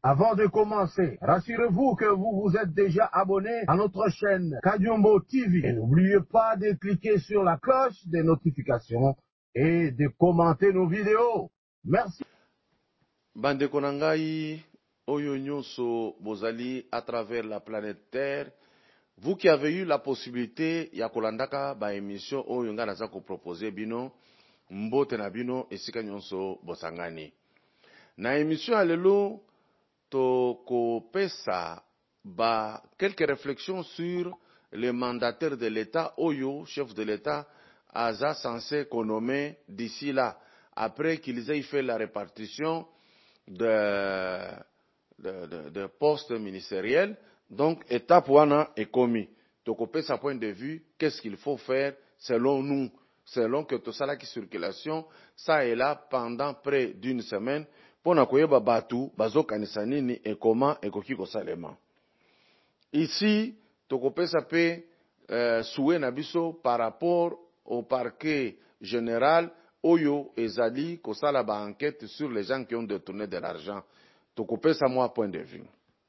Avant de commencer, rassurez-vous que vous vous êtes déjà abonné à notre chaîne Kadiombo TV. Et n'oubliez pas de cliquer sur la cloche des notifications et de commenter nos vidéos. Merci. Bandeko na ngai, oyo nyonso bozali à travers la planète Terre, vous qui avez eu la possibilité ya kolandaka ba émission oyo nga naza ko proposer bino, mbote na bino esika nyonso bosangani. Na émission ya lelo tokopesa ba quelques réflexions sur le mandataire de l'État oyo, chef de l'État, aza censé nommer d'ici là, après qu'ils aient fait la répartition de postes ministériels. Donc, étape wana est commis. Tokopesa point de vue, qu'est-ce qu'il faut faire selon nous, selon que tout ça là qui circulation, ça est là pendant près d'une semaine, pour na koyeba batu, bazo kanisa nini et comment et koki kosalema. Ici, tokopesa pe souhait na biso par rapport au parquet général oyo ezali kosala ba enquête sur les gens qui ont détourné de l'argent. Tokopesa moi point de vue.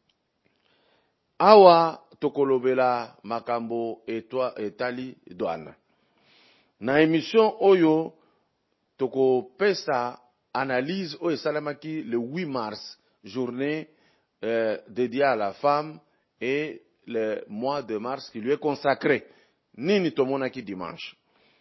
Awa tokolobela makambo etali douane. Na émission oyo tokopesa analyse oyo esalamaki le 8 mars, journée dédiée à la femme, et le mois de mars qui lui est consacré. Nini tomonaki dimanche.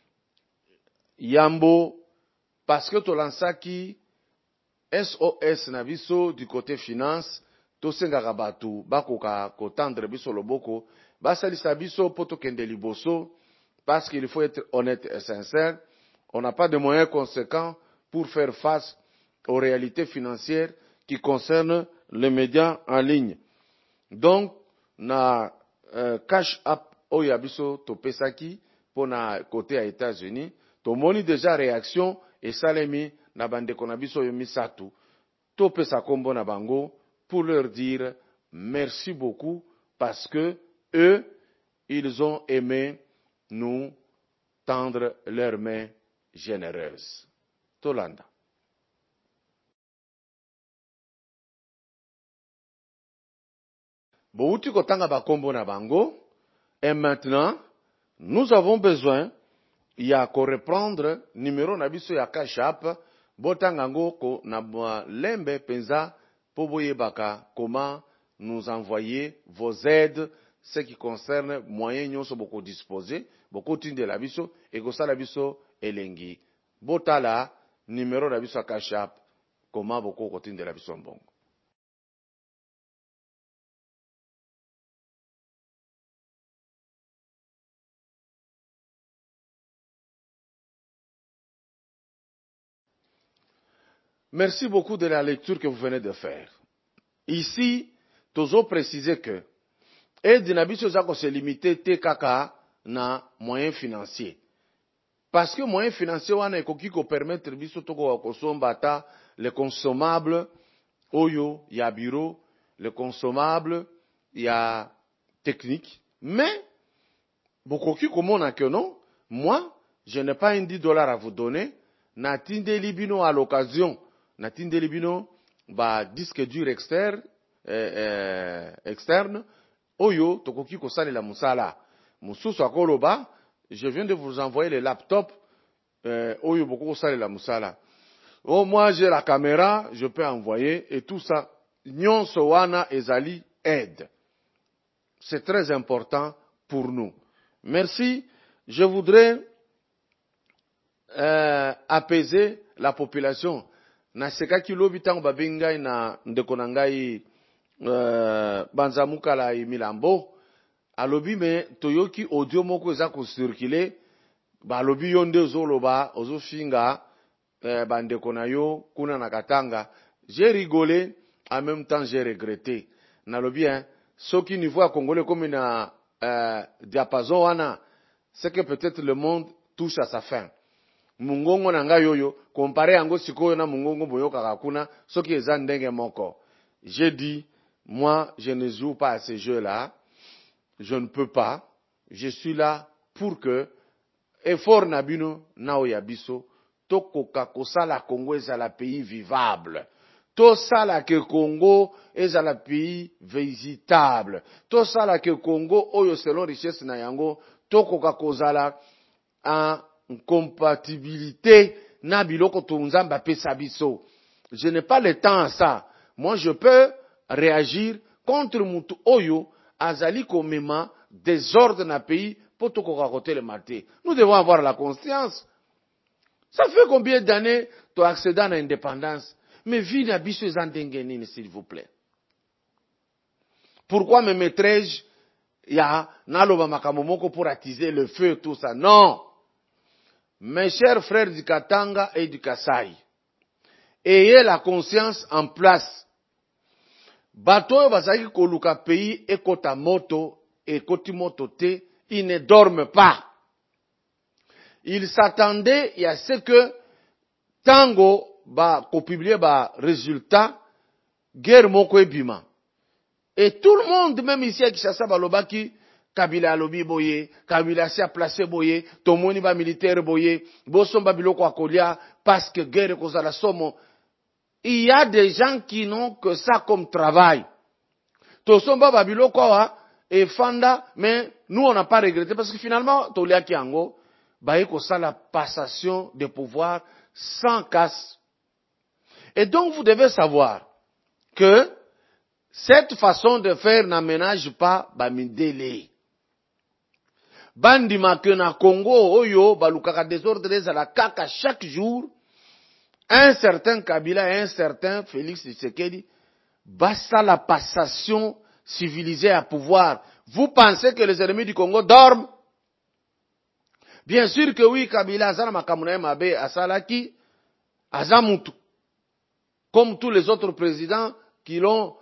Yambo, parce que tolansaki SOS na biso du côté finance, tosengaka batu bakoka kotendre biso loboko, basalisa biso poto kende liboso, parce qu'il faut être honnête et sincère. On n'a pas de moyens conséquents pour faire face aux réalités financières qui concernent les médias en ligne. Donc, na cash app oyo biso topesaki pour na côté à États-Unis, tomoni déjà réaction et salemi na bandeko na biso yo misatu, topesa kombo na bango pour leur dire merci beaucoup parce que eux, ils ont aimé nous tendre leurs mains généreuses. Tolanda. Bouti kotanga bakombo na bango, et maintenant, nous avons besoin ya ko reprendre numéro na biso ya cash app, botanga ngo ko na lembe penza po boyebaka comment nous envoyer vos aides, ce qui concerne moyens nyonso boko disposer, boko tinde la biso et ko sala biso elengi. Botala numéro na biso ya cash app, comment boko ko tinde la biso mbongo. Merci beaucoup de la lecture que vous venez de faire. Ici, toujours préciser que aide na biso zako se limiter te kaka na moyens financiers. Parce que moyens financiers wana ekoki ko permettre biso toko kosomba ata les consommables oyo ya bureau, les consommables ya technique, mais bokoki komona que non, moi je n'ai pas un $10 à vous donner, na tindeli bino à l'occasion, na tindeli bino ba disque dur externe oyo tokoki kosalela musala mususu akoloba, je viens de vous envoyer le laptop oyo boko kosalela musala. Oh, moi j'ai la caméra, je peux envoyer et tout ça. Nyonso wana ezali aide. C'est très important pour nous. Merci. Je voudrais apaiser la population. Na sekaki lobi tango babingai na ndeko na ngai banzamuka la Milambo, alobi me toyoki audio moko eza ko circuler, ba alobi yo nde ozoloba ozofinga bandeko na yo kuna na Katanga. J'ai rigolé, en même temps j'ai regretté. Na lobi soki niveau ya congolais comme na diapason wana, c'est que peut-être le monde touche à sa fin. Mungongo na ngai yoyo comparé yango sikoyo na mungongo boyoka kuna soki eza ndenge moko. J'ai dit, moi je ne joue pas à ces jeux-là, je ne peux pas, je suis là pour que effort na bino na oya biso tokoka kosala Congo ezala pays vivable, Tout ça là que Congo est un pays visitable. Tout ça là que Congo, oyo selon richesse na yango, to koka kozala en compatibilité na biloko tunzamba pesa biso. Je n'ai pas le temps à ça. Moi, je peux réagir contre mutu oyo azali komema désordre na pays pour to koka kote le maté. Nous devons avoir la conscience. Ça fait combien d'années tu as accédé à l'indépendance? Mais vie n'abisso zandengenine, s'il vous plaît. Pourquoi me mettrais-je ya naloba makamomoko pour attiser le feu, tout ça? Non. Mes chers frères du Katanga et du Kasai, ayez la conscience en place. Bato bazaki koluka pays ekota moto et koti moto te, ils ne dorment pas. Ils s'attendaient à ce que tango ko publier résultat guerre moko ebima. Et tout le monde, même ici à Kinshasa, balobaki Kabila alobi boye, Kabila si a placé boye, tomoni ba militaire boye, bosomba biloko akolia parce que guerre kozala somo. Il y a des gens qui n'ont que ça comme travail. Tosomba ba biloko et fanda, mais nous on n'a pas regretté parce que finalement tolia kiango baye ko ça la passation de pouvoir sans casse. Et donc vous devez savoir que cette façon de faire n'aménage pas Bamindele. Bandima que na Congo, oyo, balukaka désordre à la kaka chaque jour, un certain Kabila et un certain Félix Tshisekedi, basta la passation civilisée à pouvoir. Vous pensez que les ennemis du Congo dorment? Bien sûr que oui, Kabila, Azana Makamuna Mabe, Asalaki, Azamutu. Comme tous les autres présidents qui l'ont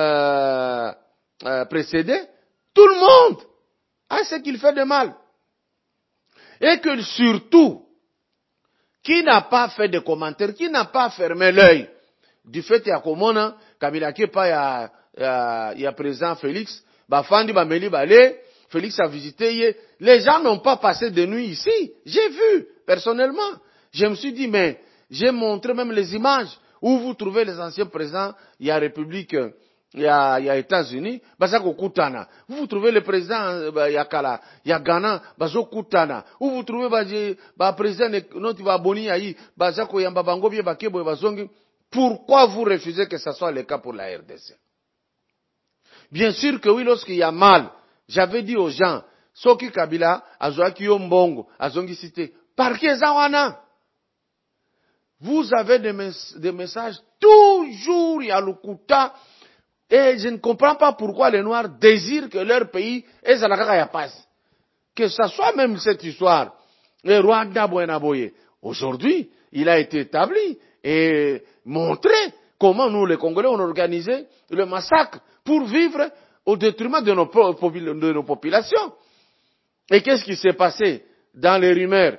précédé, tout le monde a ce qu'il fait de mal. Et que surtout, qui n'a pas fait de commentaires, qui n'a pas fermé l'œil du fait qu'il y a Komona, Kabila Kepa, il y a président Félix, Bafandi, Bameli, Balé, Félix a visité, les gens n'ont pas passé de nuit ici. J'ai vu, personnellement. Je me suis dit, mais j'ai montré même les images où vous trouvez les anciens présidents, il y a République, il y a États-Unis, Bazako Kutana. Où vous trouvez le président, il y a Kala, il y a Ghana, Bazako Kutana. Où vous trouvez le président, notre Boni Aïe, Bazako Yamba Bango, Bakebo et Bazongi. Pourquoi vous refusez que ce soit le cas pour la RDC? Bien sûr que oui, lorsqu'il y a mal, j'avais dit aux gens, Soki Kabila, Azoaki Yombongo, Azongi Cité, parquez Zawana. Vous avez des messages, toujours il y a le Kouta, et je ne comprends pas pourquoi les Noirs désirent que leur pays est à la passe. Que ce soit même cette histoire, le Rwanda Boyenaboye. Aujourd'hui, il a été établi et montré comment nous, les Congolais, on organisé le massacre pour vivre au détriment de nos populations. Et qu'est-ce qui s'est passé dans les rumeurs?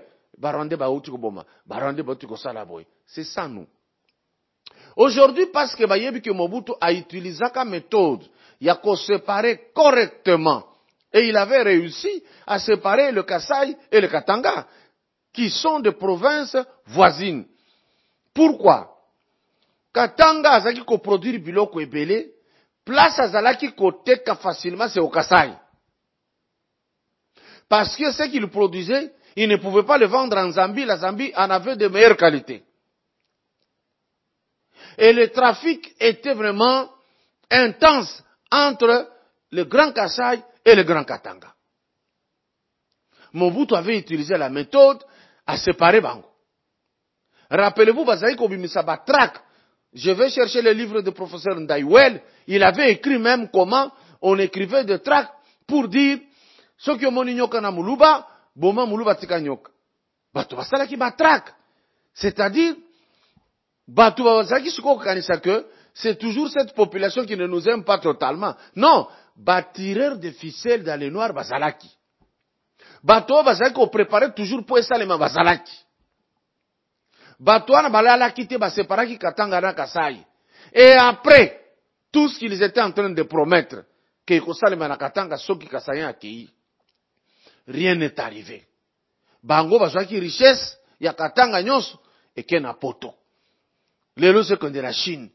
C'est ça, nous. Aujourd'hui, parce que Bayebi que Mobutu a utilisé comme méthode, il a qu'à séparer correctement. Et il avait réussi à séparer le Kasaï et le Katanga, qui sont des provinces voisines. Pourquoi? Katanga azaki ko produire biloko ebele, place azalaki côté ka facilement c'est au Kasaï. Parce que ce qu'il produisait, il ne pouvait pas le vendre en Zambie, la Zambie en avait de meilleure qualité. Et le trafic était vraiment intense entre le Grand Kasaï et le Grand Katanga. Mobutu avait utilisé la méthode à séparer Bango. Rappelez-vous, Bazaï Kobimisa Batrak. Je vais chercher le livre du professeur Ndaïwel. Il avait écrit même comment on écrivait des tracts pour dire ce que mon nyoka na muluba, boma muluba tika nyoka. Batu basala ki batrak. C'est-à-dire, batu basala ki suko kanisa que c'est toujours cette population qui ne nous aime pas totalement. Non, batireur de ficelles dans les noirs basalaki. Batu basala qu'on préparait toujours pour esalema basalaki. Batu na balala kite baseparaki Katanga na Kasai. Et après, tout ce qu'ils étaient en train de promettre, que kosalema na Katanga soki Kasai akei. Rien n'est arrivé. Bango bazwaki richesse ya Katanga nyonso eke na poto. Lelo c'est comme de la Chine.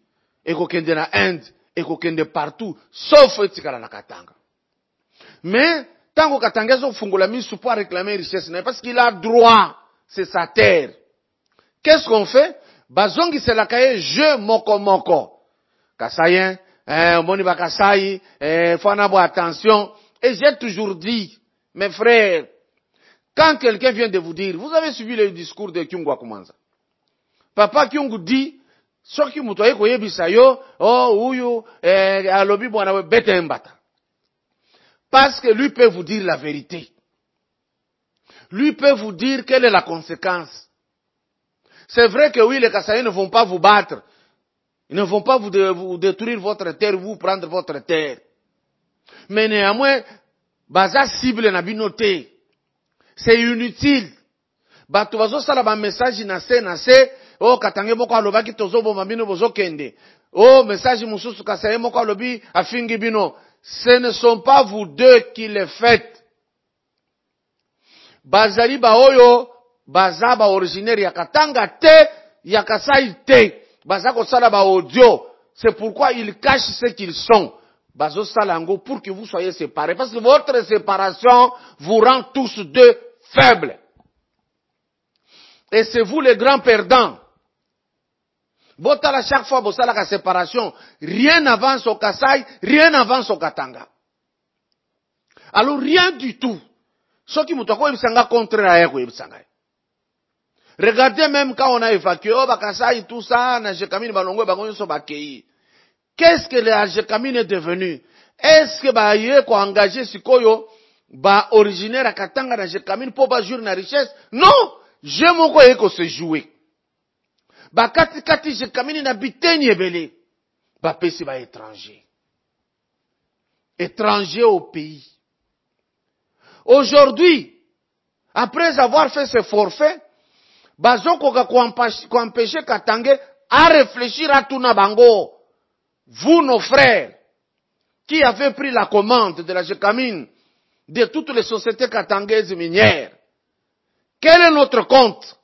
ekokende na Inde, ekokende partout, sauf etikala na Katanga. Mais, tant que Katanga est fungola misu pour réclamer richesse, parce qu'il a droit, c'est sa terre. Qu'est-ce qu'on fait? Bazongi c'est la kaye, je moko. Kasayen, moni ba Kasai, faut en avoir attention. Et j'ai toujours dit, mes frères, quand quelqu'un vient de vous dire, vous avez suivi le discours de Kyungu Akumanza. Papa Kyungu dit, soki mutoye koyebisa yo, uyu, alobi bwana we bete mbata. Parce que lui peut vous dire la vérité. Lui peut vous dire quelle est la conséquence. C'est vrai que oui, les Kassaïens ne vont pas vous battre. Ils ne vont pas vous détruire votre terre, vous prendre votre terre. Mais néanmoins, baza cible na binoté. C'est inutile. Bato bazo sala ba message na se, Katange moko alobaki tozo bomba bino bozo kende. Message mususu Kassaïen moko alobi afingi bino. Ce ne sont pas vous deux qui le faites. Bazali ba oyo, baza ba originaire ya Katanga te, ya Kasai te. Baza ko sala ba audio. C'est pourquoi ils cachent ce qu'ils sont. Bazo salango pour que vous soyez séparés. Parce que votre séparation vous rend tous deux faibles. Et c'est vous les grands perdants. Botala chaque fois bosala la séparation, rien n'avance au Kasai, rien n'avance au Katanga. Alors rien du tout. Ce qui mutako ibisanga contraire à ibisanga. Regardez même quand on a évacué Kasai tout ça, na Jekamine balongo bango so bakei. Qu'est-ce que la Jekamine est devenu? Est-ce que ba yé ko engagé sikoyo ba originaire à Katanga na Jekamine pour ba jouer na richesse? Non, je moko eko se jouer. Ba kati Jekamine na biteni ebele. Ba pesi ba étranger. Étranger au pays. Aujourd'hui, après avoir fait ce forfait, bazoko ka empêcher Katanga à réfléchir à tout na bango. Vous, nos frères, qui avez pris la commande de la Jekamine, de toutes les sociétés katangaises minières, quel est notre compte?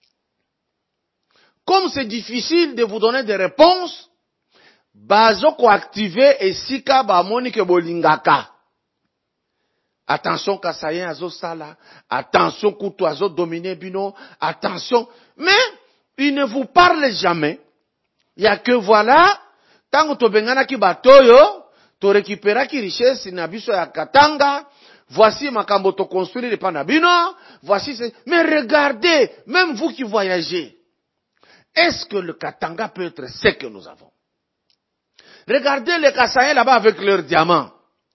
Comme c'est difficile de vous donner des réponses, bazoko activer et sika ba monike bolingaka. Attention Kassayen azo sala, attention Kutu azo dominer bino, attention. Mais il ne vous parle jamais. Il n'y a que voilà, tant que tu bengana ki batoyo, tu récupéras ki richesse na biso ya Katanga, voici makambo to construire pa na bino, voici c'est... Mais regardez, même vous qui voyagez, est-ce que le Katanga peut être ce que nous avons? Regardez les Kassaïens là-bas avec leurs diamants.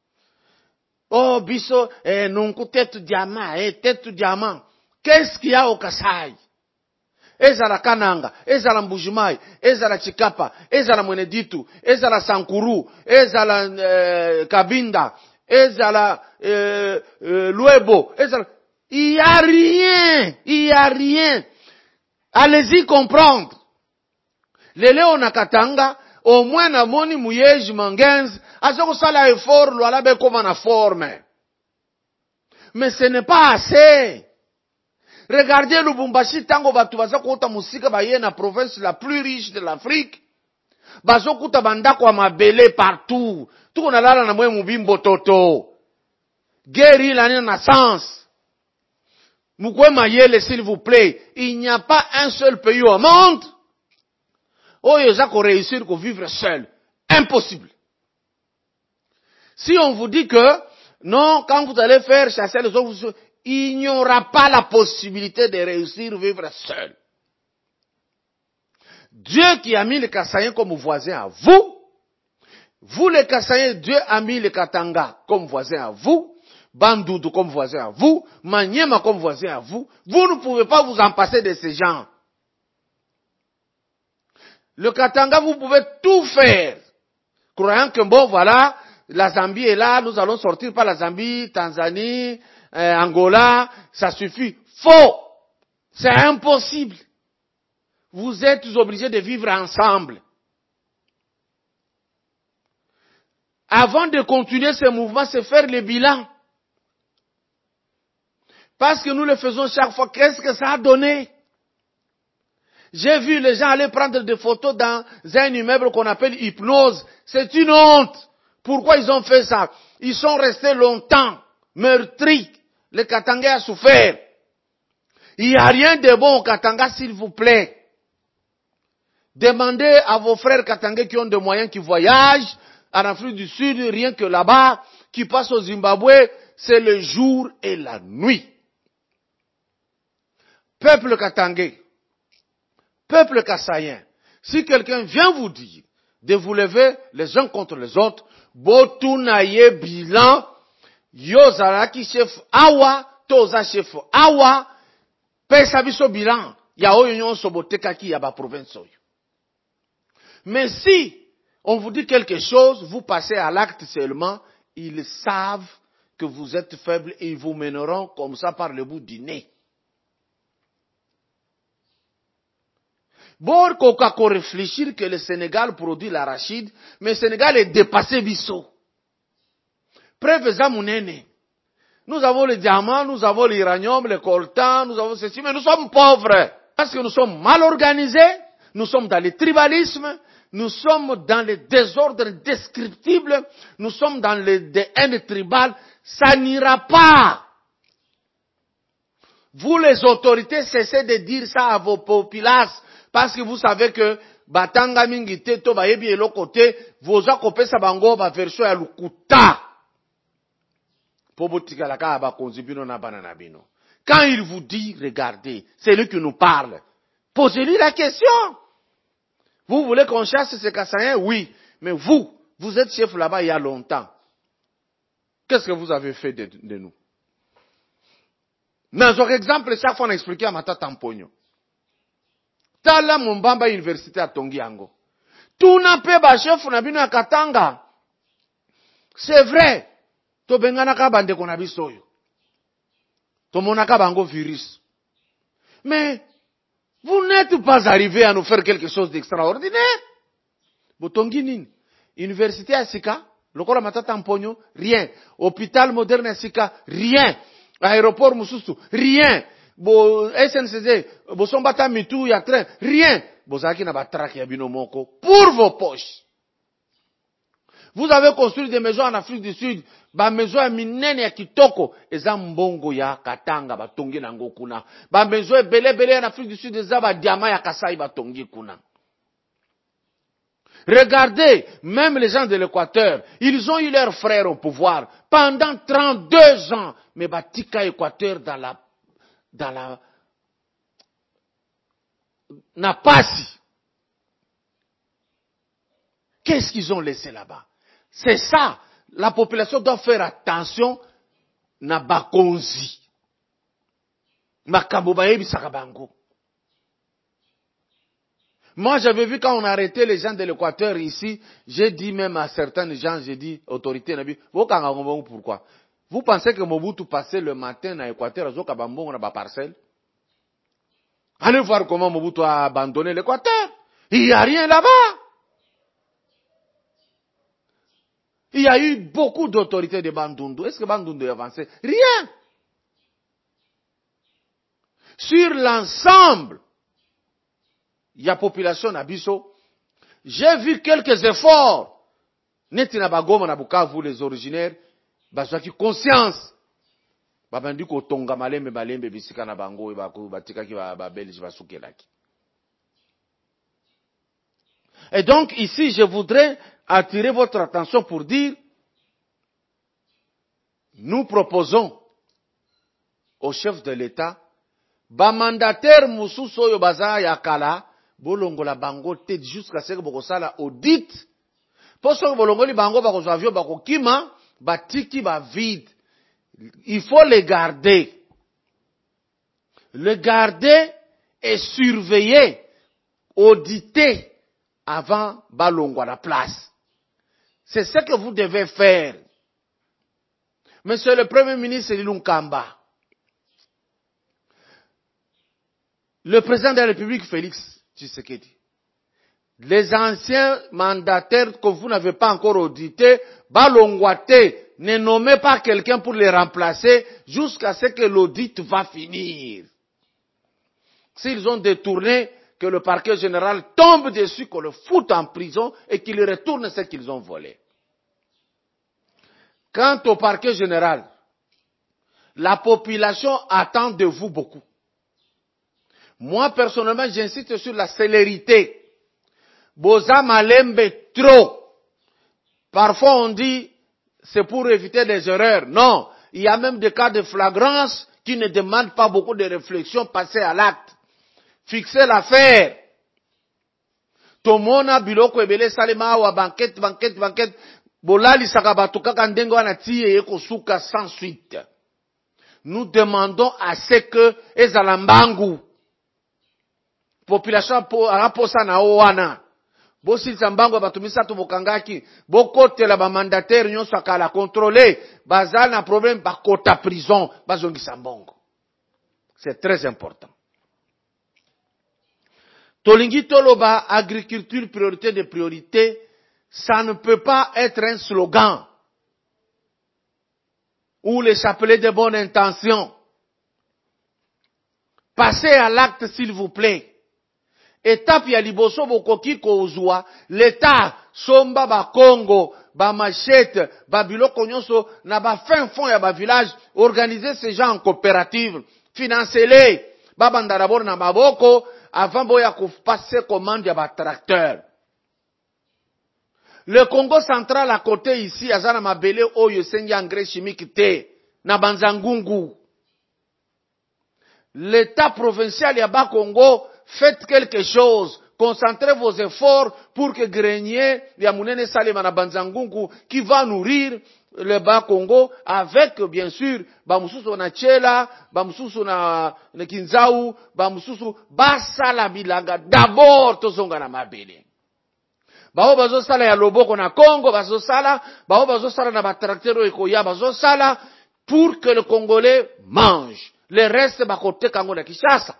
Biso, nunku tête diamant. Qu'est-ce qu'il y a au Kasaï? Ezala Kananga, ezala Mbujimai, ezala Chikapa, ezala Mweneditu, ezala Sankuru, ezala Kabinda, ezala Luebo, ezala... Il y a rien. Allez-y comprendre. Les Léona Katanga, au moins na moni mouyeji mangenz, azoko sala effort, l'oualabe comme en forme. Mais ce n'est pas assez. Regardez Lubumbashi, tango batu bazakuta musika baye na province la plus riche de l'Afrique. Bazakuta bandako mabele partout. Tout on a là na mwe mubimbo toto. Guerre l'année naissance. Mukwe mayele s'il vous plaît. Il n'y a pas un seul pays au monde. Yozako réussir qu'on vivre seul. Impossible. Si on vous dit que, non, quand vous allez faire chasser les autres, il n'y aura pas la possibilité de réussir vivre seul. Dieu qui a mis les Kassaïens comme voisins à vous, vous les Kassaïens, Dieu a mis les Katanga comme voisins à vous, Bandoudou comme voisins à vous, Maniema comme voisins à vous, vous ne pouvez pas vous en passer de ces gens. Le Katanga, vous pouvez tout faire, croyant que bon, voilà, la Zambie est là, nous allons sortir par la Zambie, Tanzanie, Angola, ça suffit. Faux! C'est impossible. Vous êtes obligés de vivre ensemble. Avant de continuer ce mouvement, c'est faire le bilan. Parce que nous le faisons chaque fois. Qu'est-ce que ça a donné? J'ai vu les gens aller prendre des photos dans un immeuble qu'on appelle Hypnose. C'est une honte. Pourquoi ils ont fait ça? Ils sont restés longtemps meurtris. Le Katanga a souffert. Il n'y a rien de bon au Katanga, s'il vous plaît. Demandez à vos frères Katangais qui ont des moyens, qui voyagent en Afrique du Sud, rien que là-bas, qui passent au Zimbabwe, c'est le jour et la nuit. Peuple Katangais, peuple kassaïen, si quelqu'un vient vous dire de vous lever les uns contre les autres, botunaye bilan, yozaraki chef awa, toza chef awa, pesa biso bilan, ya oyo nyonso botekaki ya ba province oyo. Mais si on vous dit quelque chose, vous passez à l'acte seulement, ils savent que vous êtes faible et ils vous mèneront comme ça par le bout du nez. Bon, qu'on réfléchir que le Sénégal produit l'arachide, mais le Sénégal est dépassé biso. Preuve zamounene. Nous avons le diamant, nous avons l'uranium, le coltan, nous avons ceci, mais nous sommes pauvres. Parce que nous sommes mal organisés, nous sommes dans le tribalisme, nous sommes dans le désordre indescriptible, nous sommes dans le haine tribale, ça n'ira pas. Vous les autorités, cessez de dire ça à vos populaces. Parce que vous savez que batanga mingi te to ba yebi eloko te voza kopesa bango ba version ya lukuta po botika la ka ba konzibino na banana bino. Quand il vous dit regardez, c'est lui qui nous parle. Posez-lui la question. Vous voulez qu'on chasse ces Kassaïens? Oui, mais vous êtes chef là-bas il y a longtemps. Qu'est-ce que vous avez fait de nous? Dans un exemple, chaque fois on a expliqué à Mata Tamponyo. Tala Mumbamba Université à Tongiango. Tout n'a pas ba chef na bino ya Katanga. C'est vrai. To bengana ka bande kona bisoyo. To monaka bango virus. Mais vous n'êtes pas arrivé à nous faire quelque chose d'extraordinaire. Botongi nini? Université à Sika, lokola Matata Mponyo, rien. Hôpital moderne à Sika, rien. Aéroport Mususu, rien. Bo SNCC, bo sombata mitu ya train, rien. Bozaki na batraki ya binomoko pour vos poches. Vous avez construit des maisons en Afrique du Sud, ba maison ya minene ya kitoko, eza mbongo ya Katanga batongi nango kuna. Ba maison belé en Afrique du Sud eza ba diamant ya Kasai batongi kuna. Regardez, même les gens de l'Équateur, ils ont eu leurs frères au pouvoir pendant 32 ans, mais batika Équateur dans la Napasi. Qu'est-ce qu'ils ont laissé là-bas? C'est ça. La population doit faire attention na bakonzi. Makambo bayebi sakabango. Moi, j'avais vu quand on arrêtait les gens de l'Équateur ici, j'ai dit même à certains gens, j'ai dit, autorité, pourquoi? Vous pensez que Mobutu passait le matin à l'Équateur, à la parcelle? Allez voir comment Mobutu a abandonné l'Équateur. Il n'y a rien là-bas. Il y a eu beaucoup d'autorités de Bandundu. Est-ce que Bandundu a avancé? Rien. Sur l'ensemble, il y a population Nabiso. J'ai vu quelques efforts. Netina Bagoma Nabuka, vous les originaires, Bazaki conscience. Babandi ko tonga malembe malembe bisika na bango e baku batika ki ba belge basukelaki. Et donc ici je voudrais attirer votre attention pour dire nous proposons au chef de l'État ba mandataire mususu oyo baza yakala bolongola bango te jusqu'à ce que bokosala audit poso bolongoli bango bakozwa avion bakokima batiki ba vide. Il faut les garder. Le garder et surveiller, auditer avant balongo à la place. C'est ce que vous devez faire. Monsieur le Premier ministre Lunkamba, le président de la République Félix Tshisekedi, les anciens mandataires que vous n'avez pas encore audités, balongwate, ne nommez pas quelqu'un pour les remplacer jusqu'à ce que l'audit va finir. S'ils ont détourné, que le parquet général tombe dessus, qu'on le foute en prison et qu'il retourne ce qu'ils ont volé. Quant au parquet général, la population attend de vous beaucoup. Moi, personnellement, j'insiste sur la célérité. Boza malembe trop. Parfois, on dit, c'est pour éviter des erreurs. Non. Il y a même des cas de flagrance qui ne demandent pas beaucoup de réflexion, passer à l'acte. Fixer l'affaire. Tomona biloko ebele salema wa banquette. Bolali sakabatuka kandengo anatiye yeko suka sans suite. Nous demandons à ce que ezalambangu population araposa na owana bosi zambangu batumisa to bokangaki bokotela ba mandataire nyonso akala contrôler bazal na problème bakota prison bazongi sambongo. C'est très important. Tolingi toloba agriculture priorité de priorité, ça ne peut pas être un slogan ou les chapelets de bonne intention. Passez à l'acte s'il vous plaît. Étape ya liboso bokoki kozwa, l'État somba ba Congo, ba machette, ba biloko nyonso na ba fin fond ya ba village, organiser ces gens en coopérative, financer-les, ba banda d'abord na maboko avant boya ko passer commande ya ba tracteur. Le Congo central à côté ici, azana mabele oyo sengi engrais chimique te, na banzangungu. L'État provincial ya ba Congo, faites quelque chose. Concentrez vos efforts pour que grenier ya munene salema na banzangungu qui va nourrir le bas Congo avec bien sûr ba mususu na chela, ba mususu na kinzau, ba mususu basala bilanga d'abord tozonga na mabele. Bao bazo sala ya loboko na Congo bazo sala, bao bazo sala na batracteurs ekoya bazo sala pour que le Congolais mange. Le reste ba kote kango na Kinshasa.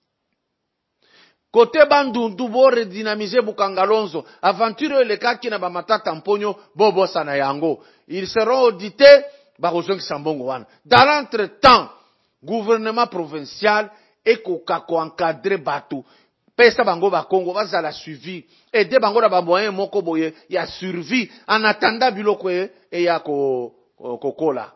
Côté bandundu bo redynamiser Bukangalonzo, aventure le kaki na ba matata mponyo bobo sana yango. Ils seront audités ba kozongi sambongo wana. Dans l'entretemps, gouvernement provincial ekoka ko encadrer batu. Pesa bango ba Congo bazala suivi. Aider bango na ba moyen moko boye ya survie en attendant biloko e ya kokola.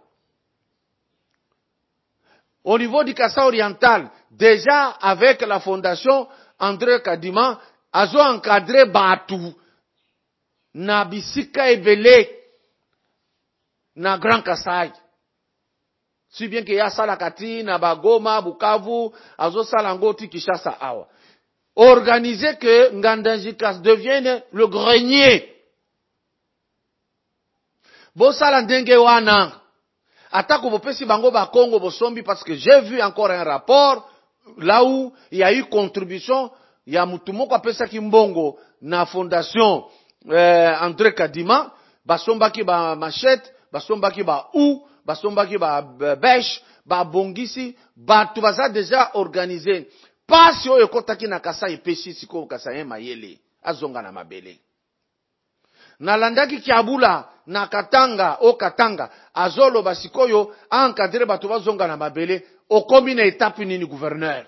Au niveau du Kassa oriental, déjà avec la fondation André Kadima, azo encadré batu na bisika ebele na Grand Kasai. Si bien que ya sala kati na Bagoma, Bukavu, azo sala ngoti Kinshasa awa. Organiser que Ngandanjikas devienne le grenier. Bo sala ndenge wana. Atako bopesi bango ba Congo bosombi parce que j'ai vu encore un rapport là où il y a eu contribution, il y a mutumoko apesa kimbongo na fondation André Kadima, basombaki ba machette, basombaki ba basombaki ba bêche, ba bongisi, batu baza déjà organisé. Pasi oyo kotaki na Kasa epesi siko Kasa mayele, azonga na mabele. Nalandaki Kiabula na Katanga o Katanga azolo basikoyo encadrer bato bazonga na mabele okomi na étape nini gouverneur.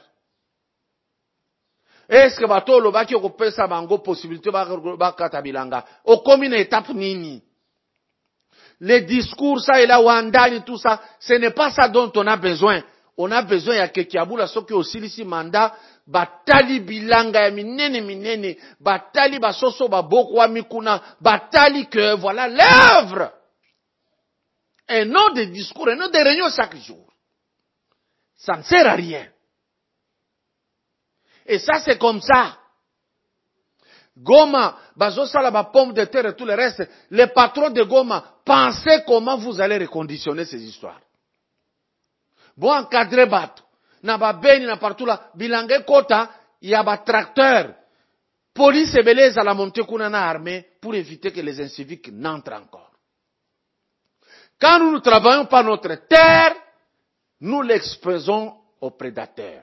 Est-ce que bato lobaki okopesa bango possibilité bakata bilanga okomi na étape nini? Les discours ça et là wandani tout ça, ce n'est pas ça dont on a besoin. On a besoin ya que Kiabula soki osilisi mandat batali bilanga ya minene, batali basoso babokwa mikuna, batali que voilà l'œuvre. Et non des discours, et non des réunions chaque jour. Ça ne sert à rien. Et ça c'est comme ça. Goma, bazosala ba pomme de terre et tout le reste, les patrons de Goma, pensez comment vous allez reconditionner ces histoires. Bon encadrer bateau. Na ba beni na partout là, bilangue kota, il y a ba tracteur. Police et beleza la montée kuna na armée pour éviter que les inciviques n'entrent encore. Quand nous ne travaillons pas notre terre, nous l'exposons aux prédateurs.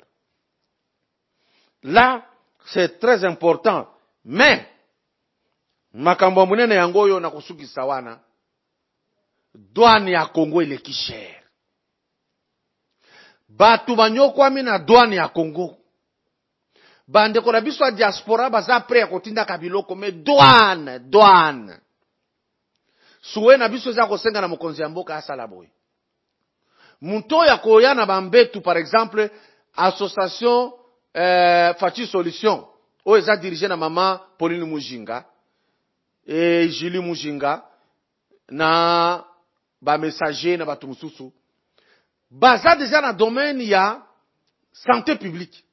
Là, c'est très important. Mais, makambo munene yango yo na kusuki sawana, douane ya Congo ileki cher. Batu banyokwami na douane ya Congo. bandeko na biso ya diaspora baza prêt ya kotindaka biloko me douane suwe na biso eza kosenga na mokonzi ya mboka asala boye. Mutu oyo akoya na bambetu par exemple association Fachi Solution oyo eza dirige na mama Pauline Mujinga et Julie Mujinga na ba messager na batu mususu baza deja na domaine ya santé publique.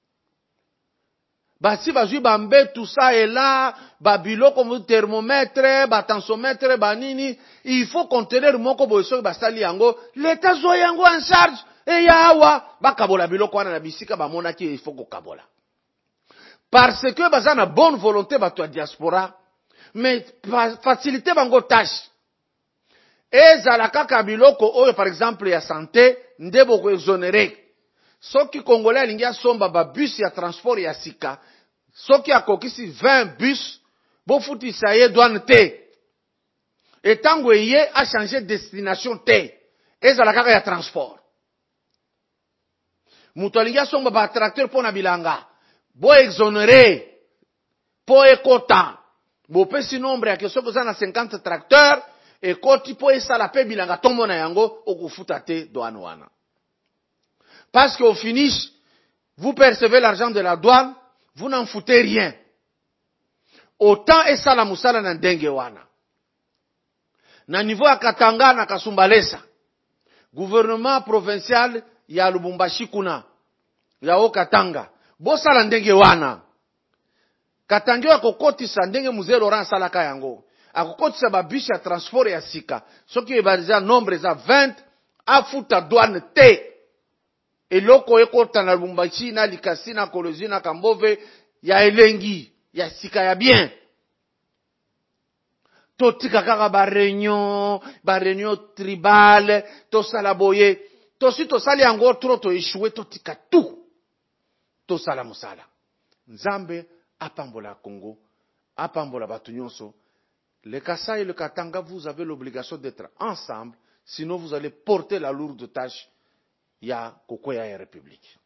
Basi bazui bambe tout ça est là, babilo comme thermomètre, tensiomètre, banini, il faut contenir moko boyeso basali yango, l'état zo yango en charge et yawa bakabola biloko wana na bisika ba monaki il faut ko kabola. Parce que baza na bonne volonté bato ya diaspora, mais facilité bango tâche. Ezala kaka biloko oyo par exemple ya santé ndebo ko exonérer. Soki Congolais alingi asomba ba bus ya transport ya sika, soki akokisi 20 bus, bo futisa ye douane te. Etango ye a changé destination te. Ezala kaka ya transport. Mutu alingi asomba ba tracteur pona bilanga, bo exonérer, po ekota. Bo pesi nombre ya kesoko za na 50 tracteurs, ekoti po esala pe bilanga tombo na yango, okufuta te douane wana. Parce qu'au finish, vous percevez l'argent de la douane, vous n'en foutez rien. Autant et ça la musala na ndenge wana. Na niveau ya Katanga na Kasumbalesa, gouvernement provincial ya Lubumbashi kuna, ya o Katanga, bosa la ndenge wana. Katanga ya kokotisa ndenge mzee Laurent salaka yango. Akokotisa babishi ya transport ya sika. Soki ebaliza nombre za 20, afuta douane te. Eloko ekota na Lubumbashi na Likasi na Kolwezi na Kambove ya elengi ya sika ya bien. Totika kaka ba réunion tribale, to sala boye, to si to sali yango trop to échoué totika tout. To sala musala. Nzambe apambola Congo, apambola batu nyonso. Le Kasai et le Katanga, vous avez l'obligation d'être ensemble, sinon vous allez porter la lourde tâche ya kokoya ya République.